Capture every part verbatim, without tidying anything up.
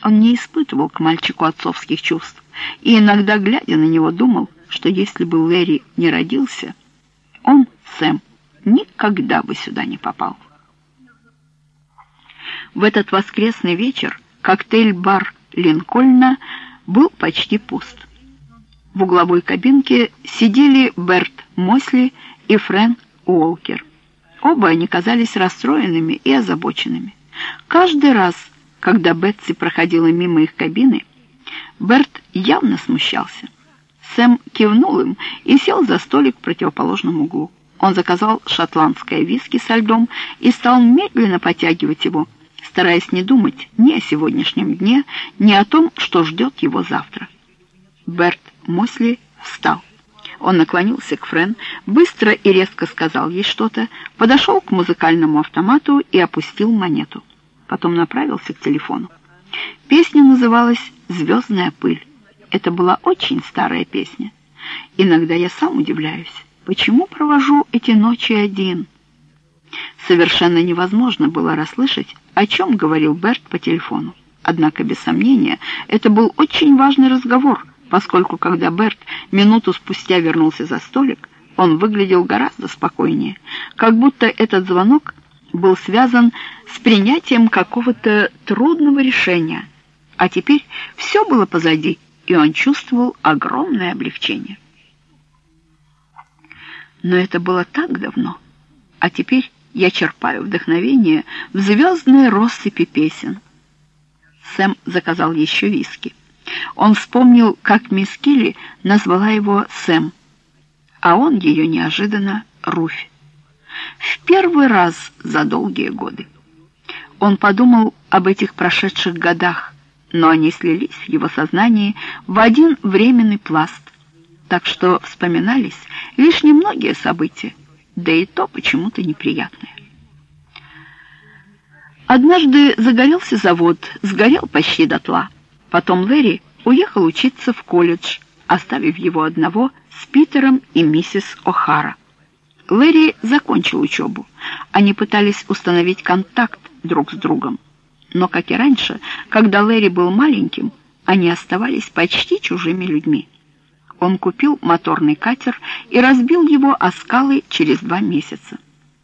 Он не испытывал к мальчику отцовских чувств, и иногда, глядя на него, думал, что если бы Лэри не родился, он, Сэм, никогда бы сюда не попал. В этот воскресный вечер коктейль-бар Линкольна был почти пуст. В угловой кабинке сидели Берт Мосли и Фрэн Уолкер. Оба они казались расстроенными и озабоченными. Каждый раз, когда Бетси проходила мимо их кабины, Берт явно смущался. Сэм кивнул им и сел за столик в противоположном углу. Он заказал шотландское виски со льдом и стал медленно потягивать его, стараясь не думать ни о сегодняшнем дне, ни о том, что ждет его завтра. Берт Мосли встал. Он наклонился к Фрэн, быстро и резко сказал ей что-то, подошел к музыкальному автомату и опустил монету. Потом направился к телефону. Песня называлась «Звездная пыль». Это была очень старая песня. Иногда я сам удивляюсь, почему провожу эти ночи один. Совершенно невозможно было расслышать, о чем говорил Берт по телефону. Однако, без сомнения, это был очень важный разговор, поскольку, когда Берт минуту спустя вернулся за столик, он выглядел гораздо спокойнее, как будто этот звонок был связан с принятием какого-то трудного решения. А теперь все было позади, и он чувствовал огромное облегчение. Но это было так давно, а теперь я черпаю вдохновение в звездной россыпи песен. Сэм заказал еще виски. Он вспомнил, как мисс Килли назвала его Сэм, а он ее неожиданно Руфь. В первый раз за долгие годы. Он подумал об этих прошедших годах, но они слились в его сознании в один временный пласт, так что вспоминались лишь немногие события, да и то почему-то неприятное. Однажды загорелся завод, сгорел почти дотла. Потом Лэри уехал учиться в колледж, оставив его одного с Питером и миссис О'Хара. Лэри закончил учебу. Они пытались установить контакт друг с другом. Но, как и раньше, когда Лэри был маленьким, они оставались почти чужими людьми. Он купил моторный катер и разбил его о скалы через два месяца.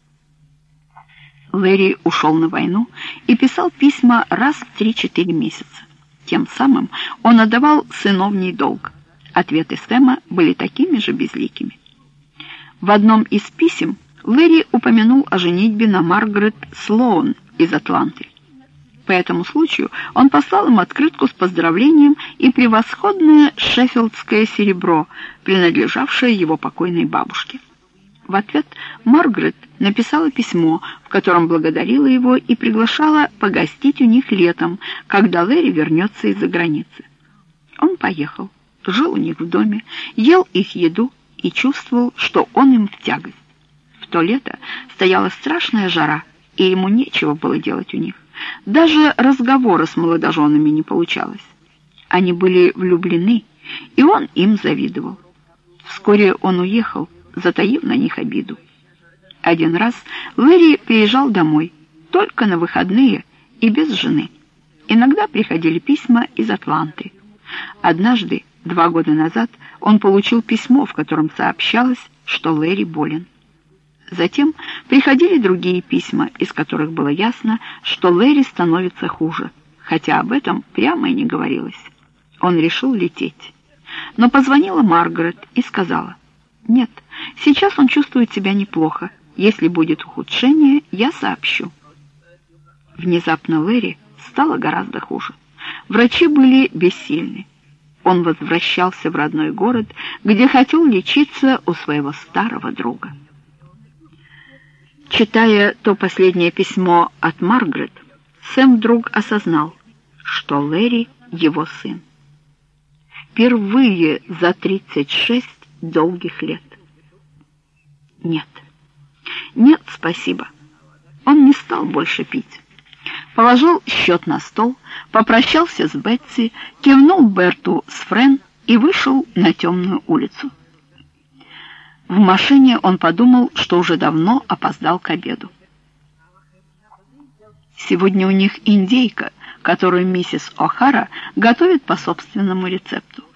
Лэри ушел на войну и писал письма раз в три-четыре месяца. Тем самым он отдавал сыновний долг. Ответы Сэма были такими же безликими. В одном из писем Лэри упомянул о женитьбе на Маргарет Слоун из Атланты. По этому случаю он послал им открытку с поздравлением и превосходное шеффилдское серебро, принадлежавшее его покойной бабушке. В ответ Маргарет написала письмо, в котором благодарила его и приглашала погостить у них летом, когда Лэри вернется из-за границы. Он поехал, жил у них в доме, ел их еду и чувствовал, что он им в тягость. В то лето стояла страшная жара, и ему нечего было делать у них. Даже разговора с молодоженами не получалось. Они были влюблены, и он им завидовал. Вскоре он уехал, затаив на них обиду. Один раз Лэри приезжал домой, только на выходные и без жены. Иногда приходили письма из Атланты. Однажды, два года назад, он получил письмо, в котором сообщалось, что Лэри болен. Затем приходили другие письма, из которых было ясно, что Лэри становится хуже, хотя об этом прямо и не говорилось. Он решил лететь. Но позвонила Маргарет и сказала: «Нет, сейчас он чувствует себя неплохо. Если будет ухудшение, я сообщу». Внезапно Лэри стало гораздо хуже. Врачи были бессильны. Он возвращался в родной город, где хотел лечиться у своего старого друга. Читая то последнее письмо от Маргарет, Сэм вдруг осознал, что Лэри — его сын. Впервые за тридцать шесть долгих лет. Нет, нет, спасибо. Он не стал больше пить. Положил счет на стол, попрощался с Бетси, кивнул Берту с Фрэн и вышел на темную улицу. В машине он подумал, что уже давно опоздал к обеду. Сегодня у них индейка, которую миссис О'Хара готовит по собственному рецепту.